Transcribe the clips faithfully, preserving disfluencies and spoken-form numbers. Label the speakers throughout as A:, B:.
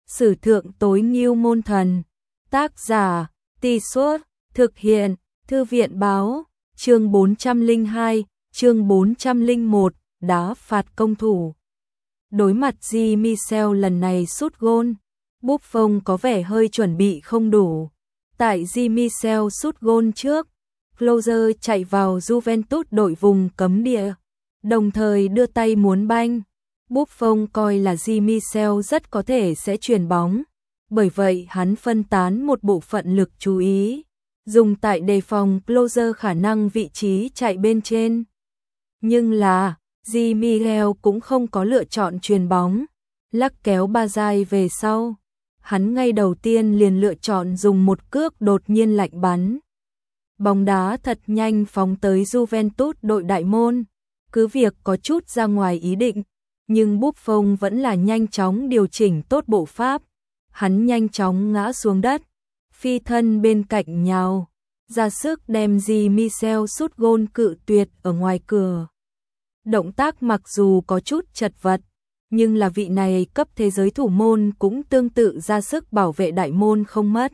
A: Sử thượng tối ngưu môn thần. Tác giả, Tì Suốt, thực hiện, Thư viện báo, chương bốn trăm lẻ hai, chương bốn trăm lẻ một, đá phạt công thủ. Đối mặt Jean-Michel lần này sút gôn, Buffon có vẻ hơi chuẩn bị không đủ. Tại Jean-Michel sút gôn trước, Closer chạy vào Juventus đội vùng cấm địa, đồng thời đưa tay muốn banh. Buffon coi là Jean-Michel rất có thể sẽ chuyền bóng, bởi vậy hắn phân tán một bộ phận lực chú ý, dùng tại đề phòng Closer khả năng vị trí chạy bên trên. Nhưng là, Jean-Michel cũng không có lựa chọn chuyền bóng, lắc kéo Bazai về sau. Hắn ngay đầu tiên liền lựa chọn dùng một cước đột nhiên lạnh bắn. Bóng đá thật nhanh phóng tới Juventus đội đại môn, cứ việc có chút ra ngoài ý định, nhưng Buffon vẫn là nhanh chóng điều chỉnh tốt bộ pháp. Hắn nhanh chóng ngã xuống đất, phi thân bên cạnh nhào, ra sức đem Jean-Michel sút gôn cự tuyệt ở ngoài cửa. Động tác mặc dù có chút chật vật, nhưng là vị này cấp thế giới thủ môn cũng tương tự ra sức bảo vệ đại môn không mất.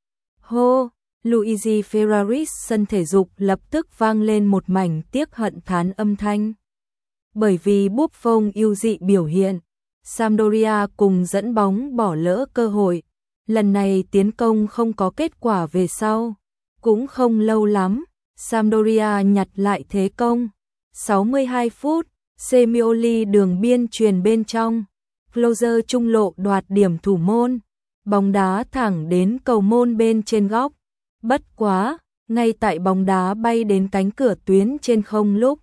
A: Hô, Luigi Ferraris sân thể dục lập tức vang lên một mảnh tiếc hận thán âm thanh. Bởi vì Buffon yêu dị biểu hiện, Sampdoria cùng dẫn bóng bỏ lỡ cơ hội. Lần này tiến công không có kết quả về sau. Cũng không lâu lắm, Sampdoria nhặt lại thế công. sáu mươi hai phút, Semioli đường biên truyền bên trong. Closer trung lộ đoạt điểm thủ môn. Bóng đá thẳng đến cầu môn bên trên góc. Bất quá, ngay tại bóng đá bay đến cánh cửa tuyến trên không lúc,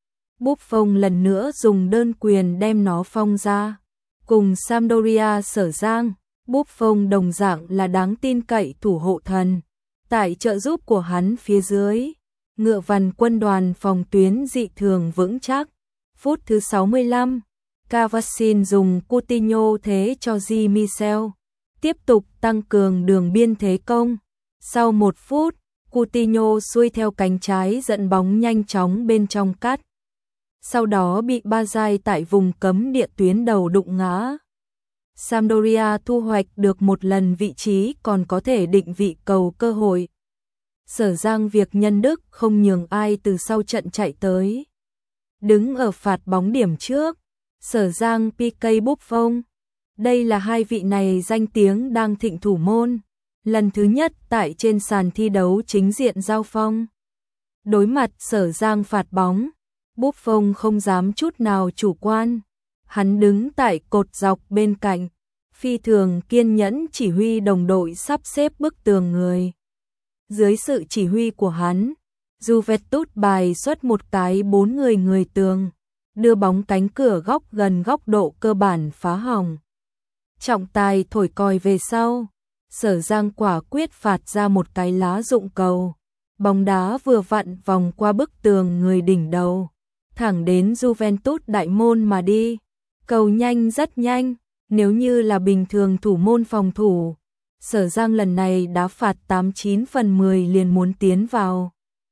A: Buffon lần nữa dùng đơn quyền đem nó phong ra. Cùng Sampdoria sở giang, Buffon đồng dạng là đáng tin cậy thủ hộ thần. Tại trợ giúp của hắn phía dưới, ngựa vằn quân đoàn phòng tuyến dị thường vững chắc. Phút thứ sáu mươi lăm, Cavacin dùng Coutinho thế cho Jean-Michel, tiếp tục tăng cường đường biên thế công. Sau một phút, Coutinho xuôi theo cánh trái dẫn bóng nhanh chóng bên trong cắt. Sau đó bị Bazai tại vùng cấm địa tuyến đầu đụng ngã. Sampdoria thu hoạch được một lần vị trí còn có thể định vị cầu cơ hội. Sở Giang việc nhân đức không nhường ai từ sau trận chạy tới. Đứng ở phạt bóng điểm trước, Sở Giang pê ca Buffon. Đây là hai vị này danh tiếng đang thịnh thủ môn. Lần thứ nhất tại trên sàn thi đấu chính diện giao phong. Đối mặt Sở Giang phạt bóng, Buffon không dám chút nào chủ quan. Hắn đứng tại cột dọc bên cạnh, phi thường kiên nhẫn chỉ huy đồng đội sắp xếp bức tường người. Dưới sự chỉ huy của hắn, Juventus bài xuất một cái bốn người người tường, đưa bóng cánh cửa góc gần góc độ cơ bản phá hỏng. Trọng tài thổi còi về sau, Sở Giang quả quyết phạt ra một cái lá dụng cầu. Bóng đá vừa vặn vòng qua bức tường người đỉnh đầu, thẳng đến Juventus đại môn mà đi. Cầu nhanh rất nhanh, nếu như là bình thường thủ môn phòng thủ, Sở Giang lần này đá phạt tám chín phần mười liền muốn tiến vào.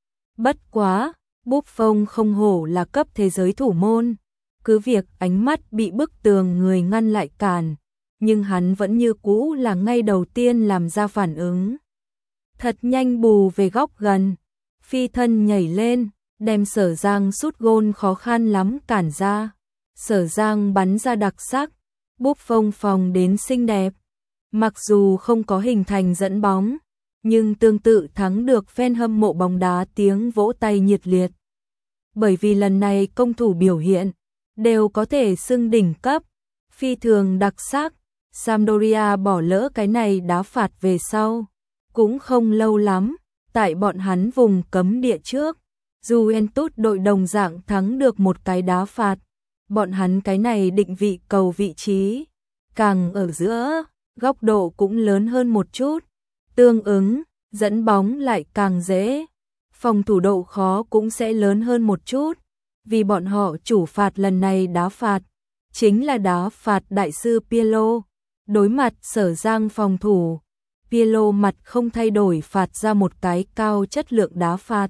A: Bất quá, Buffon không hổ là cấp thế giới thủ môn, cứ việc ánh mắt bị bức tường người ngăn lại cản, nhưng hắn vẫn như cũ là ngay đầu tiên làm ra phản ứng. Thật nhanh bù về góc gần, phi thân nhảy lên, đem Sở Giang sút gôn khó khăn lắm cản ra. Sở Giang bắn ra đặc sắc, Buffon phòng đến xinh đẹp. Mặc dù không có hình thành dẫn bóng, nhưng tương tự thắng được fan hâm mộ bóng đá tiếng vỗ tay nhiệt liệt. Bởi vì lần này công thủ biểu hiện đều có thể xưng đỉnh cấp, phi thường đặc sắc. Sampdoria bỏ lỡ cái này đá phạt về sau. Cũng không lâu lắm, tại bọn hắn vùng cấm địa trước, Juventus đội đồng dạng thắng được một cái đá phạt. Bọn hắn cái này định vị cầu vị trí, càng ở giữa, góc độ cũng lớn hơn một chút. Tương ứng, dẫn bóng lại càng dễ. Phòng thủ độ khó cũng sẽ lớn hơn một chút. Vì bọn họ chủ phạt lần này đá phạt, chính là đá phạt đại sư Pirlo. Đối mặt Sở Giang phòng thủ, Pirlo mặt không thay đổi phạt ra một cái cao chất lượng đá phạt.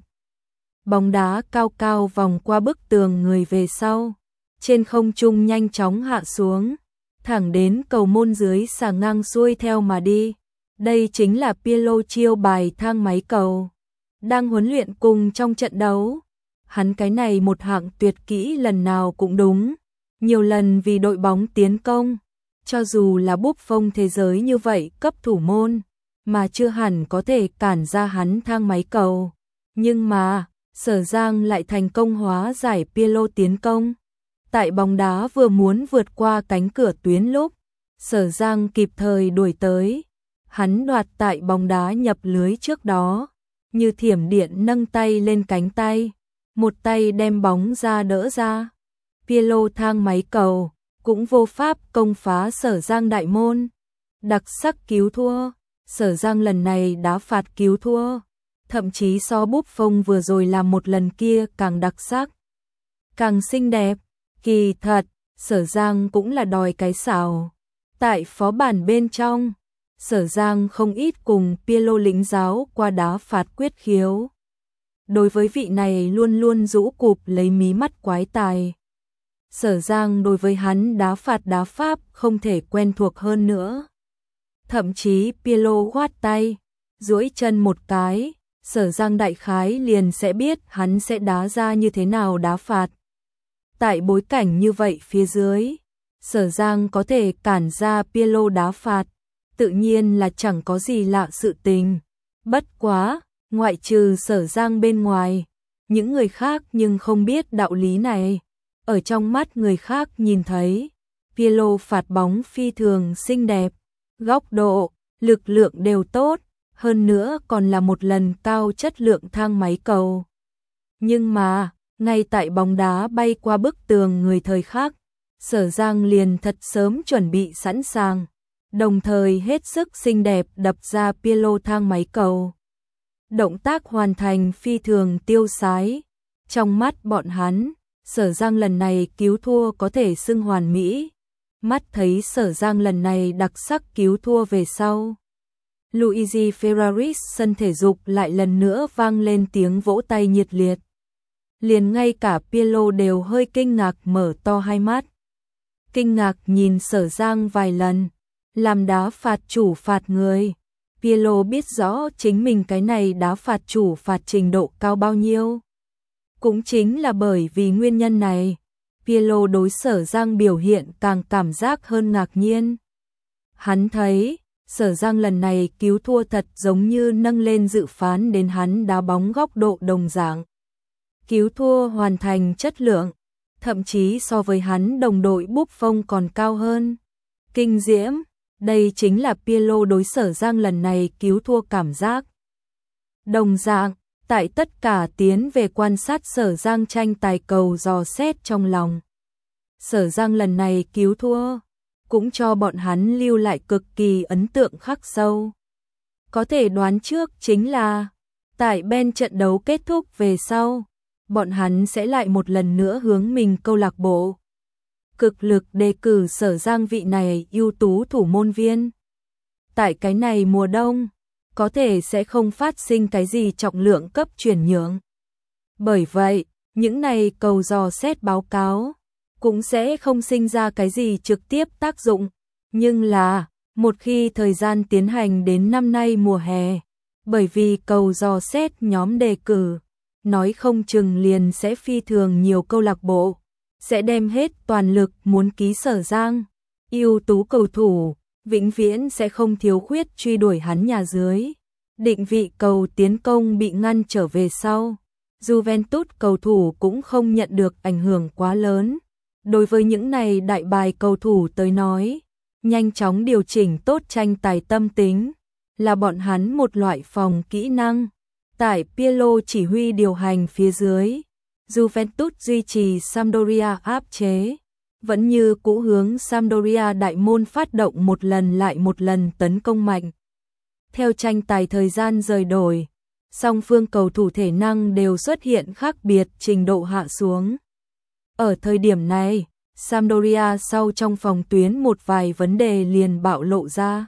A: Bóng đá cao cao vòng qua bức tường người về sau, trên không trung nhanh chóng hạ xuống. thẳng đến cầu môn dưới xà ngang xuôi theo mà đi. Đây chính là Pirlo chiêu bài thang máy cầu. Đang huấn luyện cùng trong trận đấu, hắn cái này một hạng tuyệt kỹ lần nào cũng đúng, nhiều lần vì đội bóng tiến công, cho dù là Buffon thế giới như vậy cấp thủ môn, mà chưa hẳn có thể cản ra hắn thang máy cầu. Nhưng mà, Sở Giang lại thành công hóa giải Pirlo tiến công. Tại bóng đá vừa muốn vượt qua cánh cửa tuyến lúc, Sở Giang kịp thời đuổi tới. Hắn đoạt tại bóng đá nhập lưới trước đó, như thiểm điện nâng tay lên cánh tay, một tay đem bóng ra đỡ ra. Pirlo thang máy cầu, cũng vô pháp công phá Sở Giang đại môn. Đặc sắc cứu thua, Sở Giang lần này đá phạt cứu thua, thậm chí so Buffon vừa rồi làm một lần kia càng đặc sắc, càng xinh đẹp. Kỳ thật, Sở Giang cũng là đòi cái xảo. Tại phó bản bên trong, Sở Giang không ít cùng Pirlo lĩnh giáo qua đá phạt quyết khiếu. Đối với vị này luôn luôn rũ cụp lấy mí mắt quái tài, Sở Giang đối với hắn đá phạt đá pháp không thể quen thuộc hơn nữa. Thậm chí Pirlo khoát tay, duỗi chân một cái, Sở Giang đại khái liền sẽ biết hắn sẽ đá ra như thế nào đá phạt. Tại bối cảnh như vậy phía dưới, Sở Giang có thể cản ra Pirlo đá phạt, tự nhiên là chẳng có gì lạ sự tình. Bất quá, ngoại trừ Sở Giang bên ngoài, những người khác nhưng không biết đạo lý này. Ở trong mắt người khác nhìn thấy, Pirlo phạt bóng phi thường xinh đẹp, góc độ, lực lượng đều tốt, hơn nữa còn là một lần cao chất lượng thang máy cầu. Nhưng mà, ngay tại bóng đá bay qua bức tường người thời khác, Sở Giang liền thật sớm chuẩn bị sẵn sàng, đồng thời hết sức xinh đẹp đập ra Pirlo thang máy cầu. Động tác hoàn thành phi thường tiêu sái, trong mắt bọn hắn, Sở Giang lần này cứu thua có thể xưng hoàn mỹ. Mắt thấy Sở Giang lần này đặc sắc cứu thua về sau, Luigi Ferraris sân thể dục lại lần nữa vang lên tiếng vỗ tay nhiệt liệt. Liền ngay cả Pirlo đều hơi kinh ngạc mở to hai mắt. Kinh ngạc nhìn Sở Giang vài lần, làm đá phạt chủ phạt người. Pirlo biết rõ chính mình cái này đá phạt chủ phạt trình độ cao bao nhiêu. Cũng chính là bởi vì nguyên nhân này, Pirlo đối Sở Giang biểu hiện càng cảm giác hơn ngạc nhiên. Hắn thấy, Sở Giang lần này cứu thua thật giống như nâng lên dự phán đến hắn đá bóng góc độ đồng dạng. Cứu thua hoàn thành chất lượng, thậm chí so với hắn đồng đội Buffon còn cao hơn. Kinh diễm, đây chính là Pirlo đối Sở Giang lần này cứu thua cảm giác. Đồng dạng, tại tất cả tiến về quan sát Sở Giang tranh tài cầu dò xét trong lòng. Sở Giang lần này cứu thua, cũng cho bọn hắn lưu lại cực kỳ ấn tượng khắc sâu. Có thể đoán trước chính là, tại bên trận đấu kết thúc về sau, bọn hắn sẽ lại một lần nữa hướng mình câu lạc bộ cực lực đề cử Sở Giang vị này ưu tú thủ môn viên. Tại cái này mùa đông, có thể sẽ không phát sinh cái gì trọng lượng cấp chuyển nhượng. Bởi vậy, những này cầu dò xét báo cáo cũng sẽ không sinh ra cái gì trực tiếp tác dụng. Nhưng là, một khi thời gian tiến hành đến năm nay mùa hè, bởi vì cầu dò xét nhóm đề cử, nói không chừng liền sẽ phi thường nhiều câu lạc bộ, sẽ đem hết toàn lực muốn ký Sở Giang. Ưu tú cầu thủ, vĩnh viễn sẽ không thiếu khuyết truy đuổi hắn nhà dưới. Định vị cầu tiến công bị ngăn trở về sau, Juventus cầu thủ cũng không nhận được ảnh hưởng quá lớn. Đối với những này đại bài cầu thủ tới nói, nhanh chóng điều chỉnh tốt tranh tài tâm tính, là bọn hắn một loại phòng kỹ năng. Tại Pirlo chỉ huy điều hành phía dưới, Juventus duy trì Sampdoria áp chế, vẫn như cũ hướng Sampdoria đại môn phát động một lần lại một lần tấn công mạnh. Theo tranh tài thời gian rời đổi, song phương cầu thủ thể năng đều xuất hiện khác biệt trình độ hạ xuống. Ở thời điểm này, Sampdoria sau trong phòng tuyến một vài vấn đề liền bạo lộ ra.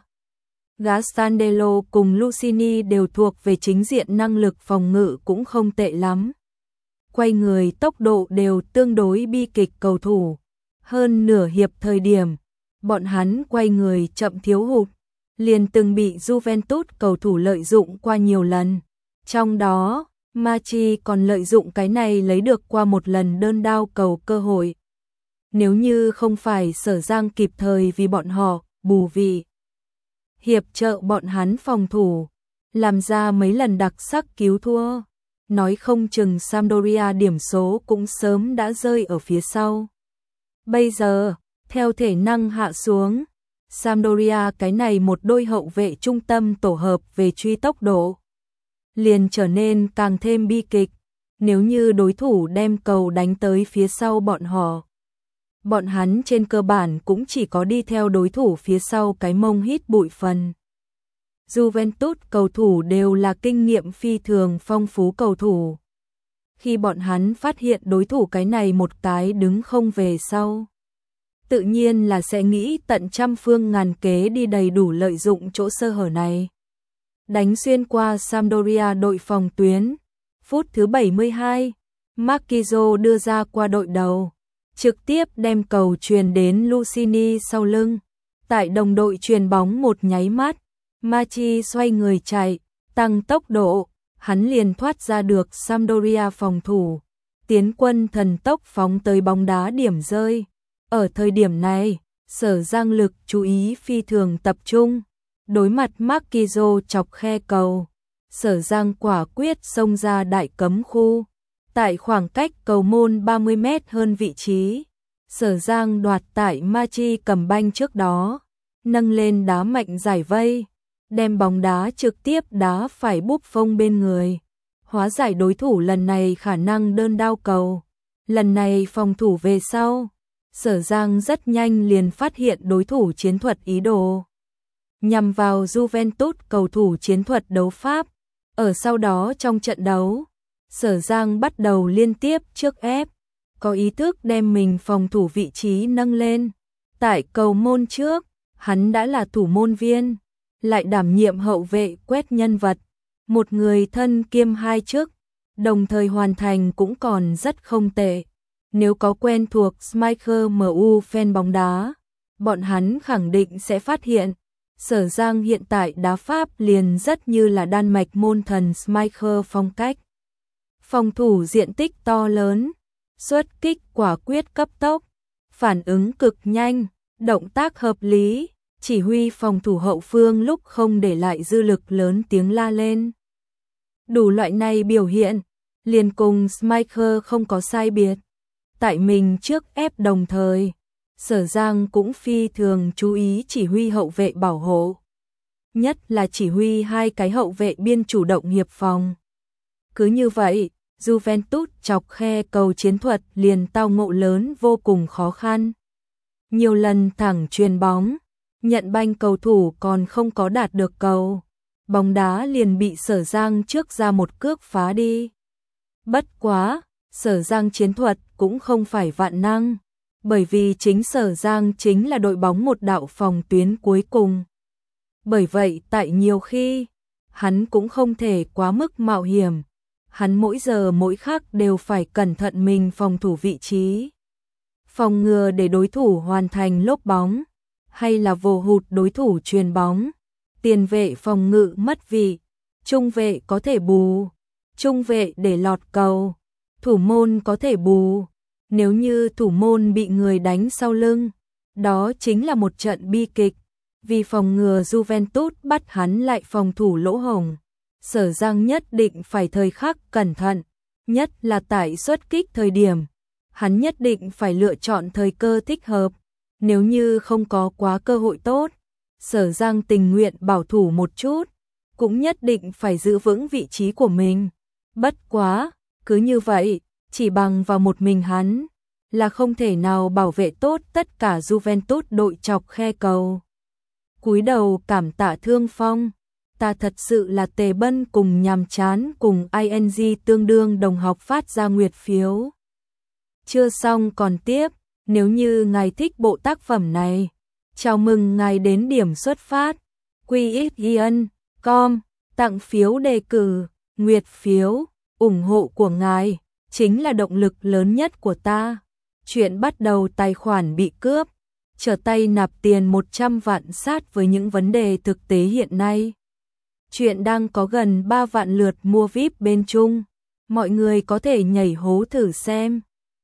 A: Gastandello cùng Lucini đều thuộc về chính diện năng lực phòng ngự cũng không tệ lắm. Quay người tốc độ đều tương đối bi kịch cầu thủ. Hơn nửa hiệp thời điểm, bọn hắn quay người chậm thiếu hụt, liền từng bị Juventus cầu thủ lợi dụng qua nhiều lần. Trong đó, Machi còn lợi dụng cái này lấy được qua một lần đơn đao cầu cơ hội. Nếu như không phải Sở Giang kịp thời vì bọn họ bù vị, hiệp trợ bọn hắn phòng thủ, làm ra mấy lần đặc sắc cứu thua, nói không chừng Sampdoria điểm số cũng sớm đã rơi ở phía sau. Bây giờ, theo thể năng hạ xuống, Sampdoria cái này một đôi hậu vệ trung tâm tổ hợp về truy tốc độ liền trở nên càng thêm bi kịch. Nếu như đối thủ đem cầu đánh tới phía sau bọn họ, bọn hắn trên cơ bản cũng chỉ có đi theo đối thủ phía sau cái mông hít bụi phần. Juventus cầu thủ đều là kinh nghiệm phi thường phong phú cầu thủ. Khi bọn hắn phát hiện đối thủ cái này một cái đứng không về sau, tự nhiên là sẽ nghĩ tận trăm phương ngàn kế đi đầy đủ lợi dụng chỗ sơ hở này. Đánh xuyên qua Sampdoria đội phòng tuyến, phút thứ bảy mươi hai, Marquinhos đưa ra qua đội đầu, trực tiếp đem cầu truyền đến Lucini sau lưng. Tại đồng đội truyền bóng một nháy mắt, Machi xoay người chạy, tăng tốc độ, hắn liền thoát ra được Sampdoria phòng thủ, tiến quân thần tốc phóng tới bóng đá điểm rơi. Ở thời điểm này, Sở Giang lực chú ý phi thường tập trung, đối mặt Marquinhos chọc khe cầu, Sở Giang quả quyết xông ra đại cấm khu. Tại khoảng cách cầu môn ba mươi mét hơn vị trí, Sở Giang đoạt tại Machi cầm banh trước đó, nâng lên đá mạnh giải vây, đem bóng đá trực tiếp đá phải Buffon bên người, hóa giải đối thủ lần này khả năng đơn đao cầu. Lần này phòng thủ về sau, Sở Giang rất nhanh liền phát hiện đối thủ chiến thuật ý đồ nhằm vào Juventus cầu thủ chiến thuật đấu pháp. Ở sau đó trong trận đấu, Sở Giang bắt đầu liên tiếp trước ép, có ý thức đem mình phòng thủ vị trí nâng lên. Tại cầu môn trước, hắn đã là thủ môn viên, lại đảm nhiệm hậu vệ quét nhân vật, một người thân kiêm hai chức, đồng thời hoàn thành cũng còn rất không tệ. Nếu có quen thuộc Smicer em u fan bóng đá, bọn hắn khẳng định sẽ phát hiện, Sở Giang hiện tại đá pháp liền rất như là Đan Mạch môn thần Smicer phong cách. Phòng thủ diện tích to lớn, xuất kích quả quyết cấp tốc, phản ứng cực nhanh, động tác hợp lý, chỉ huy phòng thủ hậu phương lúc không để lại dư lực lớn tiếng la lên. Đủ loại này biểu hiện, liền cùng Smicer không có sai biệt. Tại mình trước ép đồng thời, Sở Giang cũng phi thường chú ý chỉ huy hậu vệ bảo hộ, nhất là chỉ huy hai cái hậu vệ biên chủ động hiệp phòng. Cứ như vậy, Juventus chọc khe cầu chiến thuật liền tao ngộ lớn vô cùng khó khăn. Nhiều lần thẳng chuyền bóng, nhận banh cầu thủ còn không có đạt được cầu, bóng đá liền bị Sở Giang trước ra một cước phá đi. Bất quá, Sở Giang chiến thuật cũng không phải vạn năng, bởi vì chính Sở Giang chính là đội bóng một đạo phòng tuyến cuối cùng. Bởi vậy tại nhiều khi, hắn cũng không thể quá mức mạo hiểm, hắn mỗi giờ mỗi khắc đều phải cẩn thận mình phòng thủ vị trí, phòng ngừa để đối thủ hoàn thành lốp bóng, hay là vồ hụt đối thủ chuyền bóng. Tiền vệ phòng ngự mất vị, trung vệ có thể bù, trung vệ để lọt cầu, thủ môn có thể bù. Nếu như thủ môn bị người đánh sau lưng, đó chính là một trận bi kịch. Vì phòng ngừa Juventus bắt hắn lại phòng thủ lỗ hổng, Sở Giang nhất định phải thời khắc cẩn thận, nhất là tại xuất kích thời điểm, hắn nhất định phải lựa chọn thời cơ thích hợp. Nếu như không có quá cơ hội tốt, Sở Giang tình nguyện bảo thủ một chút, cũng nhất định phải giữ vững vị trí của mình. Bất quá, cứ như vậy, chỉ bằng vào một mình hắn, là không thể nào bảo vệ tốt tất cả Juventus đội chọc khe cầu. Cúi đầu cảm tạ Thương Phong, ta thật sự là tề bân cùng nhàm chán cùng ing tương đương đồng học phát ra nguyệt phiếu. Chưa xong còn tiếp, nếu như ngài thích bộ tác phẩm này, chào mừng ngài đến điểm xuất phát, quy ích yên com, tặng phiếu đề cử, nguyệt phiếu, ủng hộ của ngài chính là động lực lớn nhất của ta. Chuyện bắt đầu tài khoản bị cướp, trở tay nạp tiền một trăm vạn sát với những vấn đề thực tế hiện nay. Chuyện đang có gần ba vạn lượt mua vi ai pi bên Trung. Mọi người có thể nhảy hố thử xem.